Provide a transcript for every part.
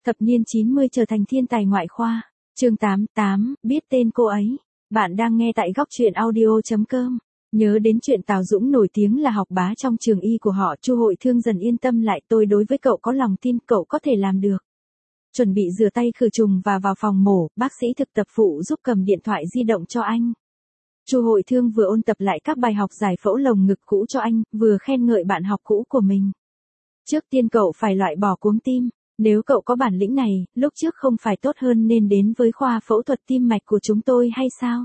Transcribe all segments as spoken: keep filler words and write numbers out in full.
Thập niên chín mươi trở thành thiên tài ngoại khoa. Chương tám, tám, biết tên cô ấy. Bạn đang nghe tại góc truyện audio chấm com. Nhớ đến chuyện Tào Dũng nổi tiếng là học bá trong trường y của họ, Chu Hội Thương dần yên tâm lại, tôi đối với cậu có lòng tin, cậu có thể làm được. Chuẩn bị rửa tay khử trùng và vào phòng mổ, bác sĩ thực tập phụ giúp cầm điện thoại di động cho anh. Chu Hội Thương vừa ôn tập lại các bài học giải phẫu lồng ngực cũ cho anh, vừa khen ngợi bạn học cũ của mình. Trước tiên cậu phải loại bỏ cuống tim. Nếu cậu có bản lĩnh này, lúc trước không phải tốt hơn nên đến với khoa phẫu thuật tim mạch của chúng tôi hay sao?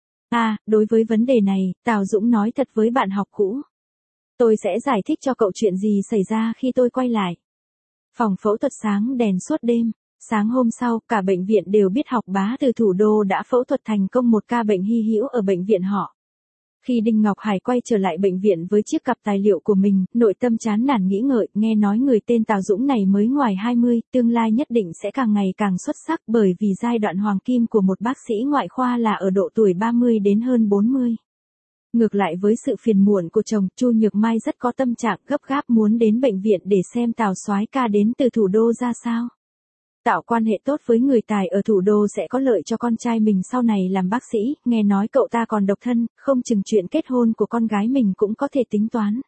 À, đối với vấn đề này, Tào Dũng nói thật với bạn học cũ. Tôi sẽ giải thích cho cậu chuyện gì xảy ra khi tôi quay lại. Phòng phẫu thuật sáng đèn suốt đêm. Sáng hôm sau, cả bệnh viện đều biết học bá từ thủ đô đã phẫu thuật thành công một ca bệnh hy hữu ở bệnh viện họ. Khi Đinh Ngọc Hải quay trở lại bệnh viện với chiếc cặp tài liệu của mình, nội tâm chán nản nghĩ ngợi, nghe nói người tên Tào Dũng này mới ngoài hai mươi, tương lai nhất định sẽ càng ngày càng xuất sắc bởi vì giai đoạn hoàng kim của một bác sĩ ngoại khoa là ở độ tuổi ba mươi đến hơn bốn mươi. Ngược lại với sự phiền muộn của chồng, Chu Nhược Mai rất có tâm trạng gấp gáp muốn đến bệnh viện để xem Tào soái ca đến từ thủ đô ra sao. Tạo quan hệ tốt với người tài ở thủ đô sẽ có lợi cho con trai mình sau này làm bác sĩ, nghe nói cậu ta còn độc thân, không chừng chuyện kết hôn của con gái mình cũng có thể tính toán.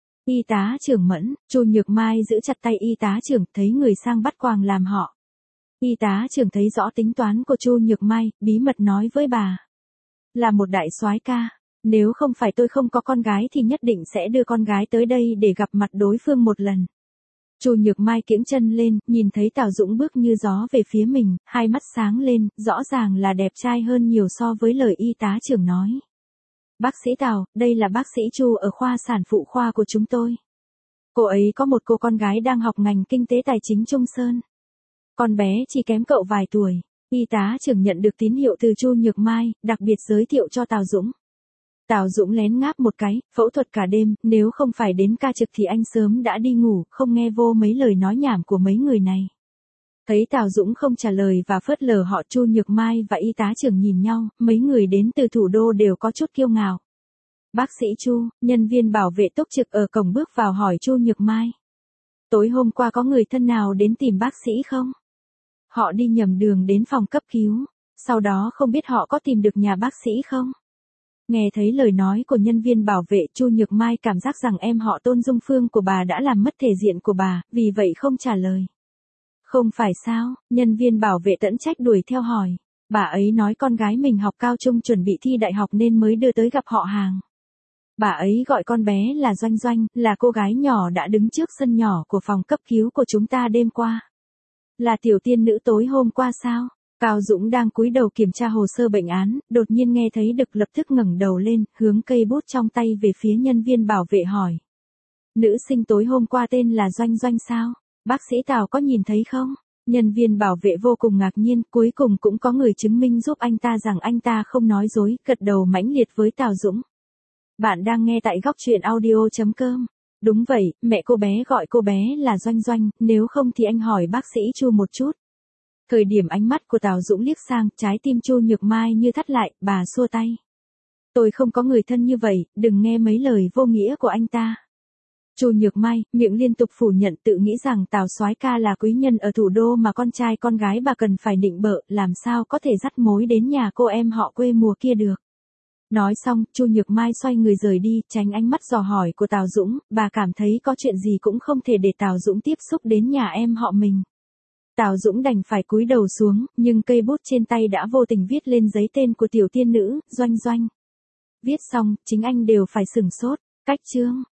Y tá trưởng Mẫn, Chu Nhược Mai giữ chặt tay y tá trưởng, thấy người sang bắt quàng làm họ. Y tá trưởng thấy rõ tính toán của Chu Nhược Mai, bí mật nói với bà. Là một đại soái ca, nếu không phải tôi không có con gái thì nhất định sẽ đưa con gái tới đây để gặp mặt đối phương một lần. Chu Nhược Mai kiễng chân lên, nhìn thấy Tào Dũng bước như gió về phía mình, hai mắt sáng lên, rõ ràng là đẹp trai hơn nhiều so với lời y tá trưởng nói. Bác sĩ Tào, đây là bác sĩ Chu ở khoa sản phụ khoa của chúng tôi. Cô ấy có một cô con gái đang học ngành kinh tế tài chính Trung Sơn. Con bé chỉ kém cậu vài tuổi. Y tá trưởng nhận được tín hiệu từ Chu Nhược Mai, đặc biệt giới thiệu cho Tào Dũng. Tào Dũng lén ngáp một cái, phẫu thuật cả đêm, nếu không phải đến ca trực thì anh sớm đã đi ngủ, không nghe vô mấy lời nói nhảm của mấy người này. Thấy Tào Dũng không trả lời và phớt lờ họ, Chu Nhược Mai và y tá trưởng nhìn nhau, mấy người đến từ thủ đô đều có chút kiêu ngạo. Bác sĩ Chu, nhân viên bảo vệ túc trực ở cổng bước vào hỏi Chu Nhược Mai. Tối hôm qua có người thân nào đến tìm bác sĩ không? Họ đi nhầm đường đến phòng cấp cứu, sau đó không biết họ có tìm được nhà bác sĩ không? Nghe thấy lời nói của nhân viên bảo vệ, Chu Nhược Mai cảm giác rằng em họ Tôn Dung Phương của bà đã làm mất thể diện của bà, vì vậy không trả lời. Không phải sao, nhân viên bảo vệ tẫn trách đuổi theo hỏi. Bà ấy nói con gái mình học cao trung chuẩn bị thi đại học nên mới đưa tới gặp họ hàng. Bà ấy gọi con bé là Doanh Doanh, là cô gái nhỏ đã đứng trước sân nhỏ của phòng cấp cứu của chúng ta đêm qua. Là tiểu tiên nữ tối hôm qua sao? Cao Dũng đang cúi đầu kiểm tra hồ sơ bệnh án, đột nhiên nghe thấy Đực lập tức ngẩng đầu lên, hướng cây bút trong tay về phía nhân viên bảo vệ hỏi. Nữ sinh tối hôm qua tên là Doanh Doanh sao? Bác sĩ Tào có nhìn thấy không? Nhân viên bảo vệ vô cùng ngạc nhiên, cuối cùng cũng có người chứng minh giúp anh ta rằng anh ta không nói dối, gật đầu mãnh liệt với Tào Dũng. Bạn đang nghe tại góc truyện audio chấm com. Đúng vậy, mẹ cô bé gọi cô bé là Doanh Doanh, nếu không thì anh hỏi bác sĩ Chu một chút. Thời điểm ánh mắt của Tào Dũng liếc sang, trái tim Chu Nhược Mai như thắt lại, bà xua tay. Tôi không có người thân như vậy, đừng nghe mấy lời vô nghĩa của anh ta. Chu Nhược Mai, miệng liên tục phủ nhận, tự nghĩ rằng Tào soái ca là quý nhân ở thủ đô mà con trai con gái bà cần phải nịnh bợ, làm sao có thể dắt mối đến nhà cô em họ quê mùa kia được. Nói xong, Chu Nhược Mai xoay người rời đi, tránh ánh mắt dò hỏi của Tào Dũng, bà cảm thấy có chuyện gì cũng không thể để Tào Dũng tiếp xúc đến nhà em họ mình. Tào Dũng đành phải cúi đầu xuống, nhưng cây bút trên tay đã vô tình viết lên giấy tên của tiểu tiên nữ, Doanh Doanh. Viết xong, chính anh đều phải sửng sốt, cách chương.